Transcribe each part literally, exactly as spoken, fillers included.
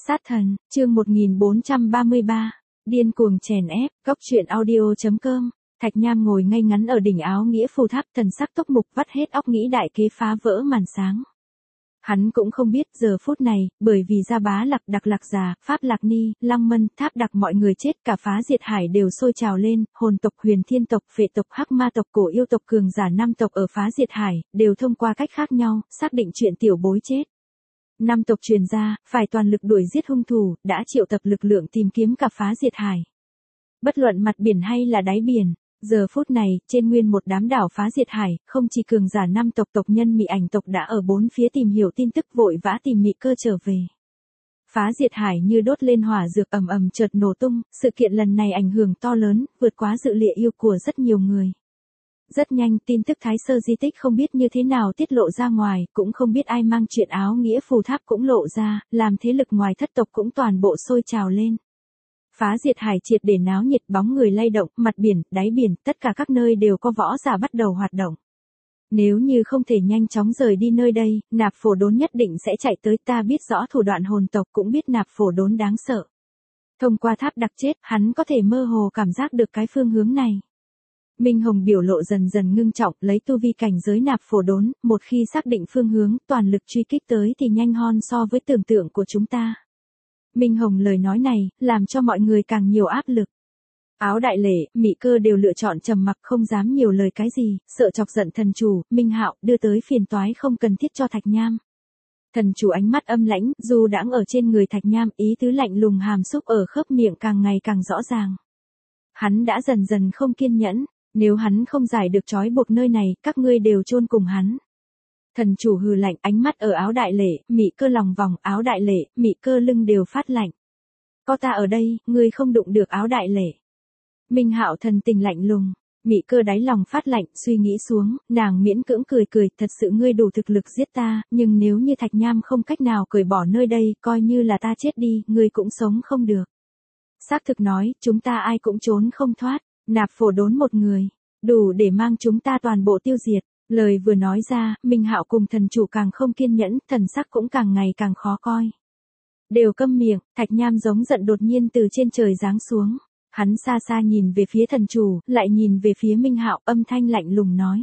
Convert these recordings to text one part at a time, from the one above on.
Sát thần, chương một nghìn bốn trăm ba mươi ba, điên cuồng chèn ép, cóc truyện audio chấm com. Thạch Nham ngồi ngay ngắn ở đỉnh áo nghĩa phù tháp, thần sắc tốc mục, vắt hết óc nghĩ đại kế phá vỡ màn sáng. Hắn cũng không biết giờ phút này, bởi vì Gia Bá Lạc, Đặc Lạc Già, Pháp Lạc Ni, Lăng Mân, Tháp Đặc mọi người chết, cả Phá Diệt Hải đều sôi trào lên, hồn tộc, Huyền Thiên tộc, Phệ tộc, Hắc Ma tộc, Cổ Yêu tộc, cường giả năm tộc ở Phá Diệt Hải đều thông qua cách khác nhau xác định chuyện tiểu bối chết. Năm tộc truyền ra, phải toàn lực đuổi giết hung thủ, đã triệu tập lực lượng tìm kiếm cả Phá Diệt Hải. Bất luận mặt biển hay là đáy biển, giờ phút này, trên nguyên một đám đảo Phá Diệt Hải, không chỉ cường giả năm tộc tộc nhân Mị Ảnh tộc đã ở bốn phía tìm hiểu tin tức, vội vã tìm Mị Cơ trở về. Phá Diệt Hải như đốt lên hỏa dược, ầm ầm chợt nổ tung, sự kiện lần này ảnh hưởng to lớn, vượt quá dự liệu yêu của rất nhiều người. Rất nhanh, tin tức Thái Sơ di tích không biết như thế nào tiết lộ ra ngoài, cũng không biết ai mang chuyện áo nghĩa phù tháp cũng lộ ra, làm thế lực ngoài thất tộc cũng toàn bộ sôi trào lên. Phá Diệt Hải triệt để náo nhiệt, bóng người lay động, mặt biển, đáy biển, tất cả các nơi đều có võ giả bắt đầu hoạt động. Nếu như không thể nhanh chóng rời đi nơi đây, Nạp Phổ Đốn nhất định sẽ chạy tới, ta biết rõ thủ đoạn hồn tộc, cũng biết Nạp Phổ Đốn đáng sợ. Thông qua Tháp Đặc chết, hắn có thể mơ hồ cảm giác được cái phương hướng này. Minh Hồng biểu lộ dần dần ngưng trọng, lấy tu vi cảnh giới Nạp Phổ Đốn, một khi xác định phương hướng, toàn lực truy kích tới thì nhanh hơn so với tưởng tượng của chúng ta. Minh Hồng lời nói này, làm cho mọi người càng nhiều áp lực. Áo Đại Lệ, Mị Cơ đều lựa chọn trầm mặc, không dám nhiều lời cái gì, sợ chọc giận thần chủ, Minh Hạo, đưa tới phiền toái không cần thiết cho Thạch Nham. Thần chủ ánh mắt âm lãnh, dù đãng ở trên người Thạch Nham, ý tứ lạnh lùng hàm xúc ở khớp miệng càng ngày càng rõ ràng. Hắn đã dần dần không kiên nhẫn, nếu hắn không giải được trói buộc nơi này, các ngươi đều chôn cùng hắn. Thần chủ hừ lạnh, ánh mắt ở Áo Đại Lệ, Mị Cơ lòng vòng, Áo Đại Lệ, Mị Cơ lưng đều phát lạnh. Có ta ở đây, ngươi không đụng được Áo Đại Lệ. Minh Hạo thần tình lạnh lùng, Mị Cơ đáy lòng phát lạnh, suy nghĩ xuống, nàng miễn cưỡng cười cười, thật sự ngươi đủ thực lực giết ta, nhưng nếu như Thạch Nham không cách nào cởi bỏ nơi đây, coi như là ta chết đi, ngươi cũng sống không được. Xác thực nói, chúng ta ai cũng trốn không thoát, Nạp Phổ Đốn một người, đủ để mang chúng ta toàn bộ tiêu diệt. Lời vừa nói ra, Minh Hạo cùng thần chủ càng không kiên nhẫn, thần sắc cũng càng ngày càng khó coi. Đều câm miệng, Thạch Nham giống giận đột nhiên từ trên trời giáng xuống. Hắn xa xa nhìn về phía thần chủ, lại nhìn về phía Minh Hạo, âm thanh lạnh lùng nói.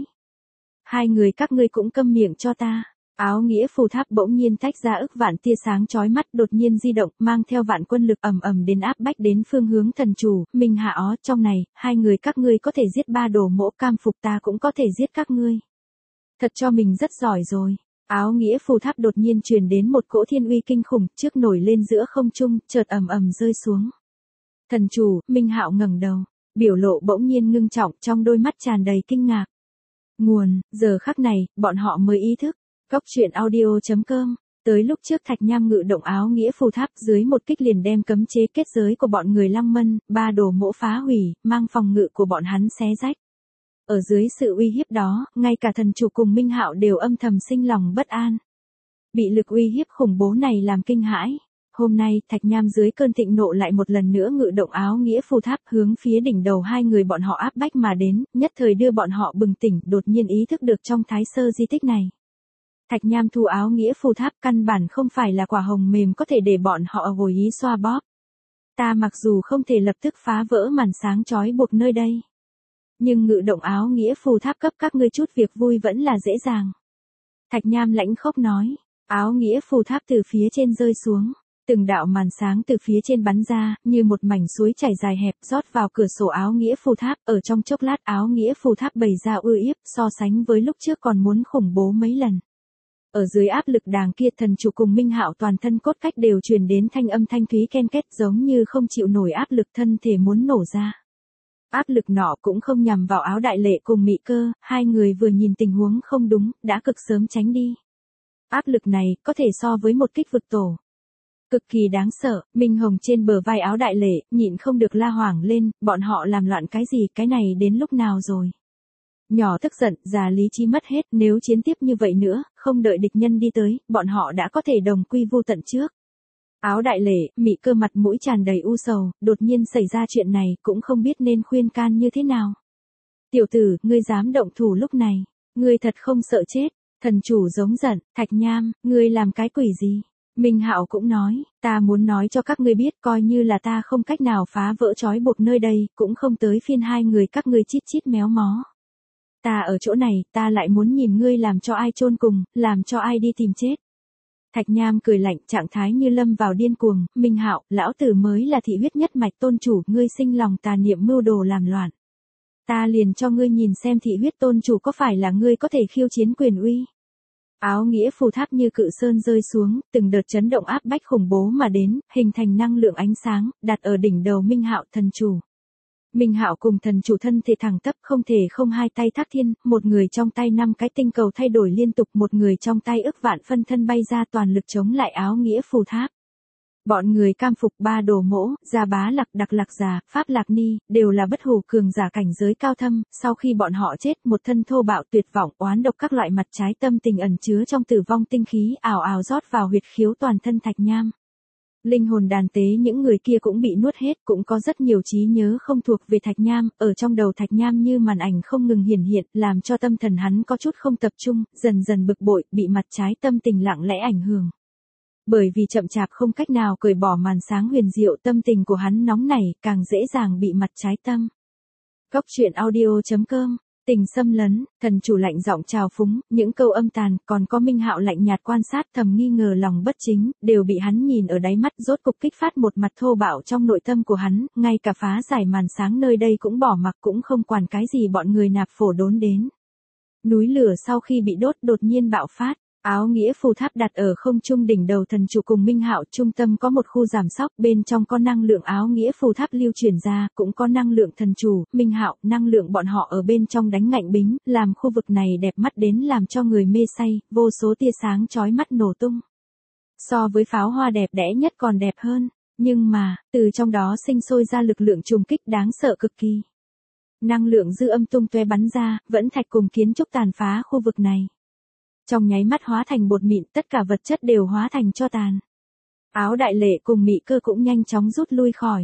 Hai người các ngươi cũng câm miệng cho ta. Áo nghĩa phù tháp bỗng nhiên tách ra ức vạn tia sáng chói mắt, đột nhiên di động, mang theo vạn quân lực ầm ầm đến áp bách đến phương hướng thần chủ, Minh Hạ ó, trong này, hai người các ngươi có thể giết ba đồ mỗ, cam phục ta cũng có thể giết các ngươi. Thật cho mình rất giỏi rồi. Áo nghĩa phù tháp đột nhiên truyền đến một cỗ thiên uy kinh khủng, trước nổi lên giữa không trung, chợt ầm ầm rơi xuống. Thần chủ, Minh Hạo ngẩng đầu, biểu lộ bỗng nhiên ngưng trọng, trong đôi mắt tràn đầy kinh ngạc. Nguồn, giờ khắc này, bọn họ mới ý thức. Cóc truyện audio chấm com. Tới lúc trước Thạch Nham ngự động áo nghĩa phù tháp, dưới một kích liền đem cấm chế kết giới của bọn người Lăng Mân, ba đồ mỗ phá hủy, mang phòng ngự của bọn hắn xé rách. Ở dưới sự uy hiếp đó, ngay cả thần chủ cùng Minh Hạo đều âm thầm sinh lòng bất an. Bị lực uy hiếp khủng bố này làm kinh hãi. Hôm nay, Thạch Nham dưới cơn thịnh nộ lại một lần nữa ngự động áo nghĩa phù tháp, hướng phía đỉnh đầu hai người bọn họ áp bách mà đến, nhất thời đưa bọn họ bừng tỉnh, đột nhiên ý thức được trong Thái Sơ di tích này. Thạch Nham thu áo nghĩa phù tháp, căn bản không phải là quả hồng mềm có thể để bọn họ hồi ý xoa bóp. Ta mặc dù không thể lập tức phá vỡ màn sáng chói buộc nơi đây, nhưng ngự động áo nghĩa phù tháp cấp các ngươi chút việc vui vẫn là dễ dàng. Thạch Nham lãnh khốc nói, áo nghĩa phù tháp từ phía trên rơi xuống, từng đạo màn sáng từ phía trên bắn ra, như một mảnh suối chảy dài hẹp, rót vào cửa sổ áo nghĩa phù tháp, ở trong chốc lát áo nghĩa phù tháp bày ra uy hiếp, so sánh với lúc trước còn muốn khủng bố mấy lần. Ở dưới áp lực đàng kia, thần chủ cùng Minh Hạo toàn thân cốt cách đều truyền đến thanh âm thanh thúy ken két, giống như không chịu nổi áp lực, thân thể muốn nổ ra. Áp lực nọ cũng không nhằm vào Áo Đại Lệ cùng Mị Cơ, hai người vừa nhìn tình huống không đúng, đã cực sớm tránh đi. Áp lực này, có thể so với một kích vực tổ. Cực kỳ đáng sợ, Minh Hồng trên bờ vai Áo Đại Lệ, nhịn không được la hoảng lên, bọn họ làm loạn cái gì, cái này đến lúc nào rồi. Nhỏ tức giận, già lý trí mất hết, nếu chiến tiếp như vậy nữa, không đợi địch nhân đi tới, bọn họ đã có thể đồng quy vu tận trước. Áo Đại Lệ, Mị Cơ mặt mũi tràn đầy u sầu, đột nhiên xảy ra chuyện này, cũng không biết nên khuyên can như thế nào. Tiểu tử, ngươi dám động thủ lúc này, ngươi thật không sợ chết. Thần chủ giống giận, Thạch Nham, ngươi làm cái quỷ gì? Minh Hạo cũng nói, ta muốn nói cho các ngươi biết coi như là ta không cách nào phá vỡ trói buộc nơi đây, cũng không tới phiên hai người các ngươi chít chít méo mó. Ta ở chỗ này, ta lại muốn nhìn ngươi làm cho ai chôn cùng, làm cho ai đi tìm chết. Thạch Nham cười lạnh, trạng thái như lâm vào điên cuồng, Minh Hạo, lão tử mới là thị huyết nhất mạch tôn chủ, ngươi sinh lòng tà niệm mưu đồ làm loạn. Ta liền cho ngươi nhìn xem thị huyết tôn chủ có phải là ngươi có thể khiêu chiến quyền uy. Áo nghĩa phù tháp như cự sơn rơi xuống, từng đợt chấn động áp bách khủng bố mà đến, hình thành năng lượng ánh sáng, đặt ở đỉnh đầu Minh Hạo thần chủ. Minh Hạo cùng thần chủ thân thể thẳng tắp không thể không hai tay thác thiên, một người trong tay năm cái tinh cầu thay đổi liên tục, một người trong tay ức vạn phân thân bay ra toàn lực chống lại áo nghĩa phù tháp. Bọn người cam phục ba đồ mỗ, Gia Bá Lạc, Đặc Lạc Già, Pháp Lạc Ni, đều là bất hủ cường giả cảnh giới cao thâm, sau khi bọn họ chết một thân thô bạo tuyệt vọng oán độc các loại mặt trái tâm tình ẩn chứa trong tử vong tinh khí ào ào rót vào huyệt khiếu toàn thân Thạch Nham. Linh hồn đàn tế những người kia cũng bị nuốt hết, cũng có rất nhiều trí nhớ không thuộc về Thạch Nham, ở trong đầu Thạch Nham như màn ảnh không ngừng hiển hiện, làm cho tâm thần hắn có chút không tập trung, dần dần bực bội, bị mặt trái tâm tình lặng lẽ ảnh hưởng. Bởi vì chậm chạp không cách nào cởi bỏ màn sáng huyền diệu, tâm tình của hắn nóng nảy, càng dễ dàng bị mặt trái tâm. Cốc truyện audio chấm com, tình xâm lấn, thần chủ lạnh giọng trào phúng, những câu âm tàn, còn có Minh Hạo lạnh nhạt quan sát thầm nghi ngờ lòng bất chính, đều bị hắn nhìn ở đáy mắt, rốt cục kích phát một mặt thô bạo trong nội tâm của hắn, ngay cả phá giải màn sáng nơi đây cũng bỏ mặc, cũng không quản cái gì bọn người nạp phổ đốn đến. Núi lửa sau khi bị đốt đột nhiên bạo phát. Áo nghĩa phù tháp đặt ở không trung đỉnh đầu thần chủ cùng Minh Hạo, trung tâm có một khu giảm sóc, bên trong có năng lượng áo nghĩa phù tháp lưu chuyển ra, cũng có năng lượng thần chủ, Minh Hạo, năng lượng bọn họ ở bên trong đánh ngạnh bính, làm khu vực này đẹp mắt đến làm cho người mê say, vô số tia sáng chói mắt nổ tung. So với pháo hoa đẹp đẽ nhất còn đẹp hơn, nhưng mà, từ trong đó sinh sôi ra lực lượng trùng kích đáng sợ cực kỳ. Năng lượng dư âm tung tóe bắn ra, vẫn thạch cùng kiến trúc tàn phá khu vực này. Trong nháy mắt hóa thành bột mịn, tất cả vật chất đều hóa thành tro tàn. Áo đại lệ cùng Mị Cơ cũng nhanh chóng rút lui khỏi.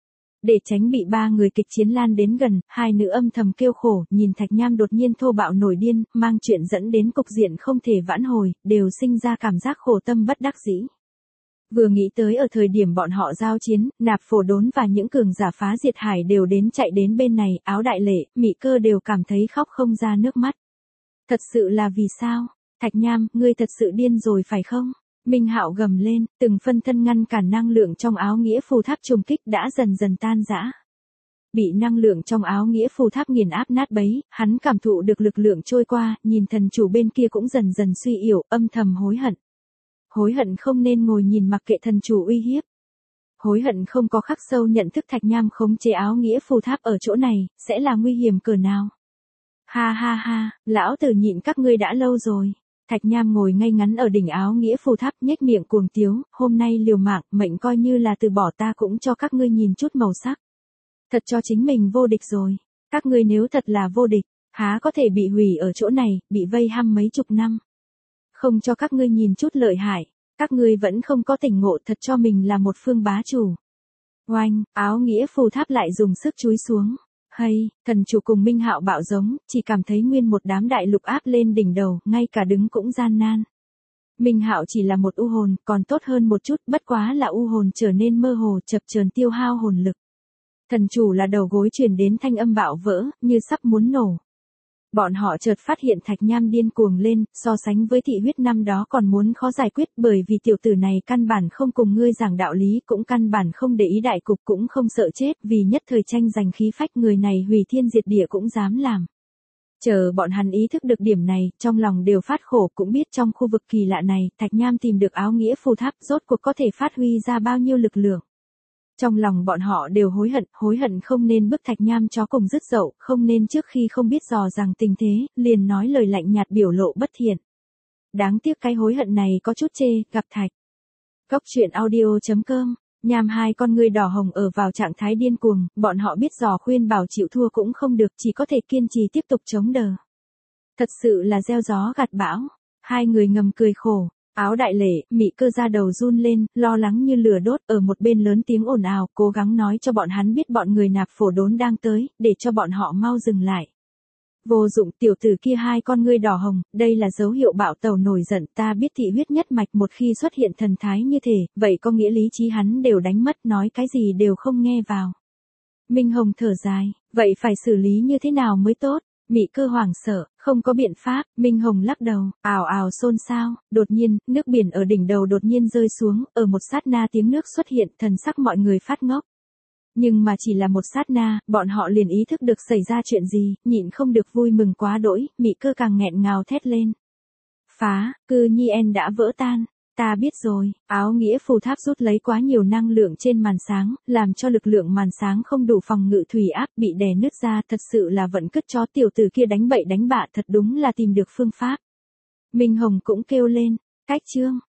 Để tránh bị ba người kịch chiến lan đến gần, hai nữ âm thầm kêu khổ, nhìn Thạch Nham đột nhiên thô bạo nổi điên, mang chuyện dẫn đến cục diện không thể vãn hồi, đều sinh ra cảm giác khổ tâm bất đắc dĩ. Vừa nghĩ tới ở thời điểm bọn họ giao chiến, nạp phổ đốn và những cường giả phá diệt hải đều đến chạy đến bên này, áo đại lệ, Mị Cơ đều cảm thấy khóc không ra nước mắt. Thật sự là vì sao? Thạch Nham, ngươi thật sự điên rồi phải không? Minh Hạo gầm lên, từng phân thân ngăn cản năng lượng trong áo nghĩa phù tháp trùng kích đã dần dần tan rã. Bị năng lượng trong áo nghĩa phù tháp nghiền áp nát bấy, hắn cảm thụ được lực lượng trôi qua, nhìn thần chủ bên kia cũng dần dần suy yếu, âm thầm hối hận. Hối hận không nên ngồi nhìn mặc kệ thần chủ uy hiếp. Hối hận không có khắc sâu nhận thức Thạch Nham khống chế áo nghĩa phù tháp ở chỗ này, sẽ là nguy hiểm cỡ nào. Ha ha ha, lão tử nhịn các ngươi đã lâu rồi. Thạch Nham ngồi ngay ngắn ở đỉnh áo nghĩa phù tháp, nhếch miệng cuồng tiếu, hôm nay liều mạng, mệnh coi như là từ bỏ ta cũng cho các ngươi nhìn chút màu sắc. Thật cho chính mình vô địch rồi. Các ngươi nếu thật là vô địch, há có thể bị hủy ở chỗ này, bị vây hăm mấy chục năm. Không cho các ngươi nhìn chút lợi hại, các ngươi vẫn không có tỉnh ngộ thật cho mình là một phương bá chủ. Oanh, áo nghĩa phù tháp lại dùng sức chúi xuống. Hay, thần chủ cùng Minh Hạo bạo giống, chỉ cảm thấy nguyên một đám đại lục áp lên đỉnh đầu, ngay cả đứng cũng gian nan. Minh Hạo chỉ là một u hồn, còn tốt hơn một chút, bất quá là u hồn trở nên mơ hồ, chập chờn tiêu hao hồn lực. Thần chủ là đầu gối truyền đến thanh âm bạo vỡ, như sắp muốn nổ. Bọn họ chợt phát hiện Thạch Nham điên cuồng lên, so sánh với thị huyết năm đó còn muốn khó giải quyết, bởi vì tiểu tử này căn bản không cùng ngươi giảng đạo lý, cũng căn bản không để ý đại cục, cũng không sợ chết, vì nhất thời tranh giành khí phách, người này hủy thiên diệt địa cũng dám làm. Chờ bọn hắn ý thức được điểm này, trong lòng đều phát khổ, cũng biết trong khu vực kỳ lạ này, Thạch Nham tìm được áo nghĩa phù tháp, rốt cuộc có thể phát huy ra bao nhiêu lực lượng. Trong lòng bọn họ đều hối hận, hối hận không nên bức Thạch Nham chó cùng dứt dậu, không nên trước khi không biết dò rằng tình thế, liền nói lời lạnh nhạt biểu lộ bất thiện. Đáng tiếc cái hối hận này có chút chê, gặp Thạch. Cốc truyện audio chấm com, Nham hai con ngươi đỏ hồng ở vào trạng thái điên cuồng, bọn họ biết dò khuyên bảo chịu thua cũng không được, chỉ có thể kiên trì tiếp tục chống đỡ. Thật sự là gieo gió gặt bão, hai người ngầm cười khổ. Áo đại lệ, Mị Cơ ra đầu run lên, lo lắng như lửa đốt, ở một bên lớn tiếng ồn ào, cố gắng nói cho bọn hắn biết bọn người nạp phổ đốn đang tới, để cho bọn họ mau dừng lại. Vô dụng, tiểu tử kia hai con ngươi đỏ hồng, đây là dấu hiệu bạo tẩu nổi giận, ta biết thị huyết nhất mạch một khi xuất hiện thần thái như thế, vậy có nghĩa lý trí hắn đều đánh mất, nói cái gì đều không nghe vào. Minh Hồng thở dài, vậy phải xử lý như thế nào mới tốt? Mị Cơ hoảng sợ, không có biện pháp, Minh Hồng lắc đầu, ào ào xôn xao, đột nhiên, nước biển ở đỉnh đầu đột nhiên rơi xuống, ở một sát na tiếng nước xuất hiện, thần sắc mọi người phát ngốc. Nhưng mà chỉ là một sát na, bọn họ liền ý thức được xảy ra chuyện gì, nhịn không được vui mừng quá đỗi, Mị Cơ càng nghẹn ngào thét lên. Phá, cư nhi en đã vỡ tan. Ta biết rồi, áo nghĩa phù tháp rút lấy quá nhiều năng lượng trên màn sáng, làm cho lực lượng màn sáng không đủ phòng ngự thủy áp bị đè nứt ra, thật sự là vẫn cứt chó tiểu tử kia đánh bậy đánh bạ, thật đúng là tìm được phương pháp. Minh Hồng cũng kêu lên, cách chương.